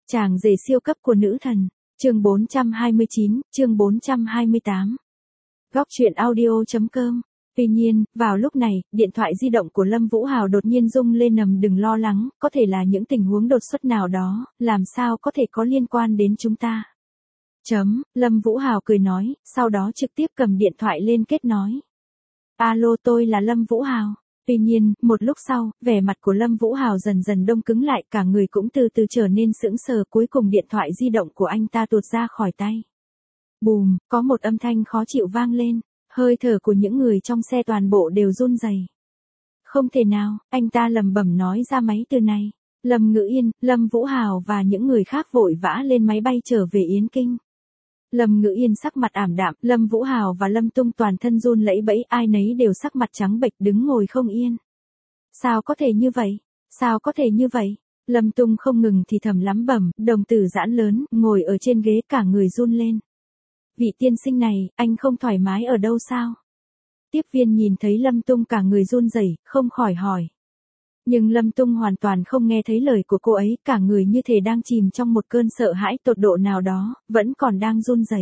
Chàng rể siêu cấp của nữ thần. Chương 429, chương 428. Góc truyện audio.com. Tuy nhiên, vào lúc này, điện thoại di động của Lâm Vũ Hào đột nhiên rung lên. Đừng lo lắng, có thể là những tình huống đột xuất nào đó, làm sao có thể có liên quan đến chúng ta. Lâm Vũ Hào cười nói, sau đó trực tiếp cầm điện thoại lên kết nối. Alo, tôi là Lâm Vũ Hào. Tuy nhiên, một lúc sau, vẻ mặt của Lâm Vũ Hào dần dần đông cứng lại, cả người cũng từ từ trở nên sững sờ. Cuối cùng điện thoại di động của anh ta tuột ra khỏi tay. Bùm, có một âm thanh khó chịu vang lên, hơi thở của những người trong xe toàn bộ đều run rẩy. Không thể nào, anh ta lẩm bẩm nói ra mấy từ này. Lâm Ngữ Yên, Lâm Vũ Hào và những người khác vội vã lên máy bay trở về Yến Kinh. Lâm Ngữ Yên sắc mặt ảm đạm, Lâm Vũ Hào và Lâm Tung toàn thân run lẩy bẩy, ai nấy đều sắc mặt trắng bệch đứng ngồi không yên. Sao có thể như vậy? Sao có thể như vậy? Lâm Tung không ngừng thì thầm lắm bẩm, đồng tử giãn lớn, ngồi ở trên ghế cả người run lên. Vị tiên sinh này, anh không thoải mái ở đâu sao? Tiếp viên nhìn thấy Lâm Tung cả người run rẩy, không khỏi hỏi. Nhưng Lâm Tung hoàn toàn không nghe thấy lời của cô ấy, cả người như thể đang chìm trong một cơn sợ hãi tột độ nào đó, vẫn còn đang run rẩy.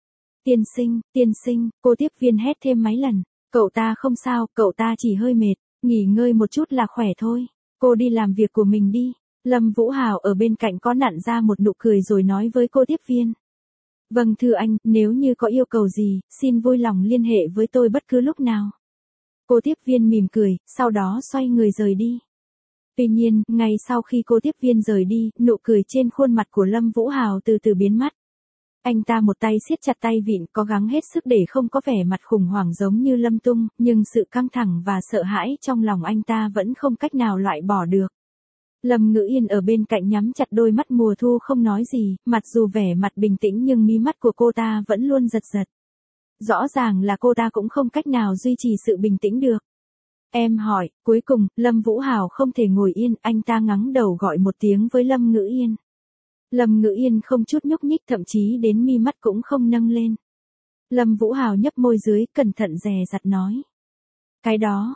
Tiên sinh, cô tiếp viên hét thêm mấy lần. Cậu ta không sao, cậu ta chỉ hơi mệt, nghỉ ngơi một chút là khỏe thôi. Cô đi làm việc của mình đi. Lâm Vũ Hào ở bên cạnh có nặn ra một nụ cười rồi nói với cô tiếp viên. Vâng thưa anh, nếu như có yêu cầu gì, xin vui lòng liên hệ với tôi bất cứ lúc nào. Cô tiếp viên mỉm cười, sau đó xoay người rời đi. Tuy nhiên, ngay sau khi cô tiếp viên rời đi, nụ cười trên khuôn mặt của Lâm Vũ Hào từ từ biến mất. Anh ta một tay siết chặt tay vịn, cố gắng hết sức để không có vẻ mặt khủng hoảng giống như Lâm Tung, nhưng sự căng thẳng và sợ hãi trong lòng anh ta vẫn không cách nào loại bỏ được. Lâm Ngữ Yên ở bên cạnh nhắm chặt đôi mắt mùa thu không nói gì, mặc dù vẻ mặt bình tĩnh nhưng mí mắt của cô ta vẫn luôn giật giật. Rõ ràng là cô ta cũng không cách nào duy trì sự bình tĩnh được. Em hỏi, cuối cùng, Lâm Vũ Hào không thể ngồi yên, anh ta ngẩng đầu gọi một tiếng với Lâm Ngữ Yên. Lâm Ngữ Yên không chút nhúc nhích, thậm chí đến mi mắt cũng không nâng lên. Lâm Vũ Hào nhấp môi dưới, cẩn thận dè dặt nói. Cái đó,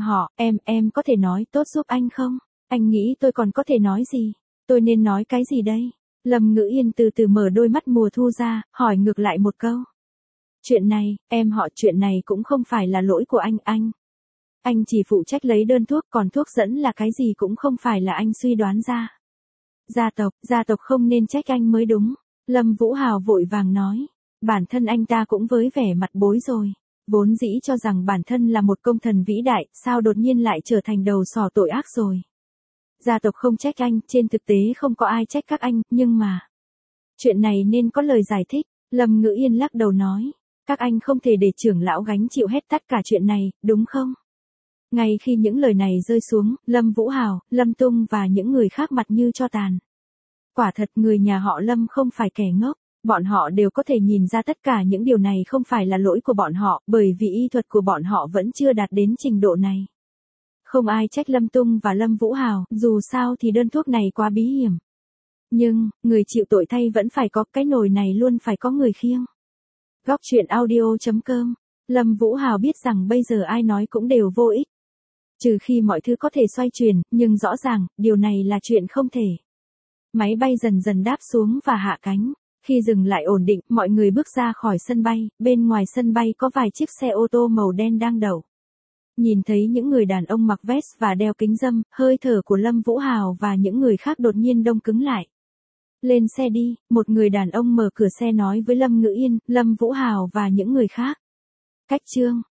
em có thể nói tốt giúp anh không? Anh nghĩ tôi còn có thể nói gì? Tôi nên nói cái gì đây? Lâm Ngữ Yên từ từ mở đôi mắt mùa thu ra, hỏi ngược lại một câu. Chuyện này, chuyện này cũng không phải là lỗi của anh. Anh chỉ phụ trách lấy đơn thuốc, còn thuốc dẫn là cái gì cũng không phải là anh suy đoán ra. Gia tộc không nên trách anh mới đúng. Lâm Vũ Hào vội vàng nói. Bản thân anh ta cũng với vẻ mặt bối rồi. Vốn dĩ cho rằng bản thân là một công thần vĩ đại, sao đột nhiên lại trở thành đầu sỏ tội ác rồi. Gia tộc không trách anh, trên thực tế không có ai trách các anh, nhưng mà. Chuyện này nên có lời giải thích. Lâm Ngữ Yên lắc đầu nói. Các anh không thể để trưởng lão gánh chịu hết tất cả chuyện này, đúng không? Ngay khi những lời này rơi xuống, Lâm Vũ Hào, Lâm Tung và những người khác mặt như tro tàn. Quả thật người nhà họ Lâm không phải kẻ ngốc, bọn họ đều có thể nhìn ra tất cả những điều này không phải là lỗi của bọn họ, bởi vì y thuật của bọn họ vẫn chưa đạt đến trình độ này. Không ai trách Lâm Tung và Lâm Vũ Hào, dù sao thì đơn thuốc này quá bí hiểm. Nhưng, người chịu tội thay vẫn phải có, cái nồi này luôn phải có người khiêng. Góc truyện audio.com. Lâm Vũ Hào biết rằng bây giờ ai nói cũng đều vô ích. Trừ khi mọi thứ có thể xoay chuyển, nhưng rõ ràng, điều này là chuyện không thể. Máy bay dần dần đáp xuống và hạ cánh. Khi dừng lại ổn định, mọi người bước ra khỏi sân bay, bên ngoài sân bay có vài chiếc xe ô tô màu đen đang đậu. Nhìn thấy những người đàn ông mặc vest và đeo kính râm, hơi thở của Lâm Vũ Hào và những người khác đột nhiên đông cứng lại. Lên xe đi, một người đàn ông mở cửa xe nói với Lâm Ngữ Yên, Lâm Vũ Hào và những người khác. Cách chương